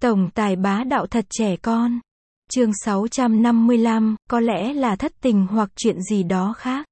Tổng tài bá đạo thật trẻ con. Chương 655, có lẽ là thất tình hoặc chuyện gì đó khác.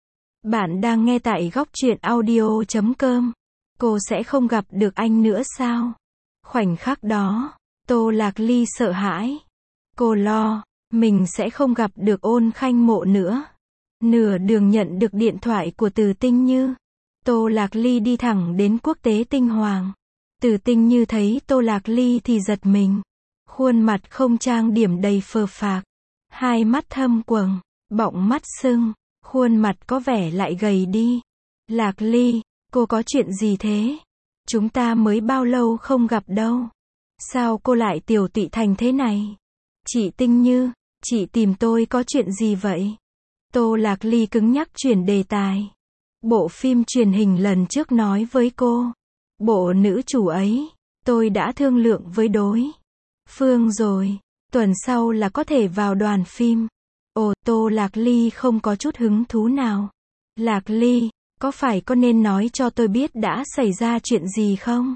Bạn đang nghe tại góc truyện audio.com. Cô sẽ không gặp được anh nữa sao? Khoảnh khắc đó, Tô Lạc Ly sợ hãi. Cô lo, mình sẽ không gặp được Ôn Khanh Mộ nữa. Nửa đường nhận được điện thoại của Từ Tinh Như. Tô Lạc Ly đi thẳng đến Quốc tế Tinh Hoàng. Từ Tinh Như thấy Tô Lạc Ly thì giật mình. Khuôn mặt không trang điểm đầy phờ phạc. Hai mắt thâm quầng, bọng mắt sưng, khuôn mặt có vẻ lại gầy đi. Lạc Ly, cô có chuyện gì thế? Chúng ta mới bao lâu không gặp đâu. Sao cô lại tiểu tụy thành thế này? Chị Tinh Như, chị tìm tôi có chuyện gì vậy? Tô Lạc Ly cứng nhắc chuyển đề tài. Bộ phim truyền hình lần trước nói với cô. Bộ nữ chủ ấy, tôi đã thương lượng với đối phương rồi. Tuần sau là có thể vào đoàn phim. Ồ, Tô Lạc Ly không có chút hứng thú nào. Lạc Ly, có phải có nên nói cho tôi biết đã xảy ra chuyện gì không?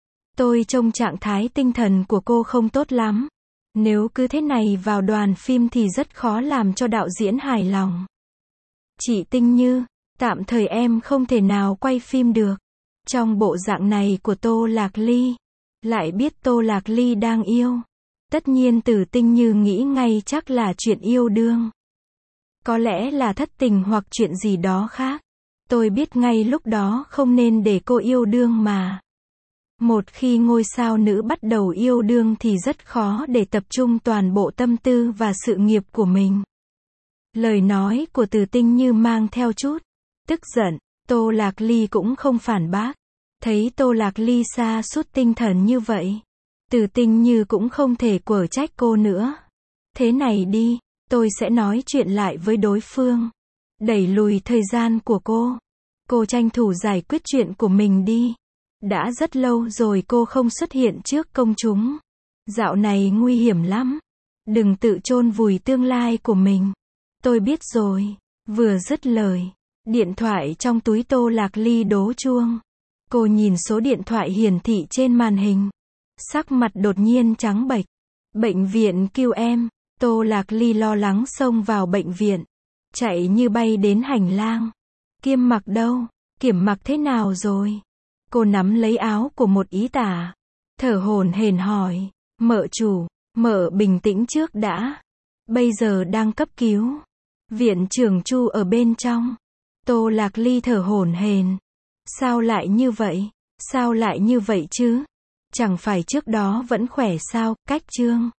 Tôi trông trạng thái tinh thần của cô không tốt lắm. Nếu cứ thế này vào đoàn phim thì rất khó làm cho đạo diễn hài lòng. Chị Tinh Như, tạm thời em không thể nào quay phim được. Trong bộ dạng này của Tô Lạc Ly, lại biết Tô Lạc Ly đang yêu. Tất nhiên Từ Tinh Như nghĩ ngay chắc là chuyện yêu đương. Có lẽ là thất tình hoặc chuyện gì đó khác. Tôi biết ngay lúc đó không nên để cô yêu đương mà. Một khi ngôi sao nữ bắt đầu yêu đương thì rất khó để tập trung toàn bộ tâm tư và sự nghiệp của mình. Lời nói của Từ Tinh Như mang theo chút tức giận. Tô Lạc Ly cũng không phản bác. Thấy Tô Lạc Ly sa sút tinh thần như vậy, Từ Tinh Như cũng không thể quở trách cô nữa. Thế này đi, tôi sẽ nói chuyện lại với đối phương. Đẩy lùi thời gian của cô. Cô tranh thủ giải quyết chuyện của mình đi. Đã rất lâu rồi cô không xuất hiện trước công chúng. Dạo này nguy hiểm lắm. Đừng tự chôn vùi tương lai của mình. Tôi biết rồi. Vừa dứt lời, điện thoại trong túi Tô Lạc Ly đổ chuông. Cô nhìn số điện thoại hiển thị trên màn hình. Sắc mặt đột nhiên trắng bệch. Bệnh viện cứu em. Tô Lạc Ly lo lắng xông vào bệnh viện. Chạy như bay đến hành lang. Kiêm Mặc đâu? Kiểm Mặc thế nào rồi? Cô nắm lấy áo của một y tá. Thở hổn hển hỏi. Mợ chủ, mợ bình tĩnh trước đã. Bây giờ đang cấp cứu. Viện trưởng Chu ở bên trong. Tô Lạc Ly thở hổn hển. Sao lại như vậy? Sao lại như vậy chứ? Chẳng phải trước đó vẫn khỏe sao? Cách Trương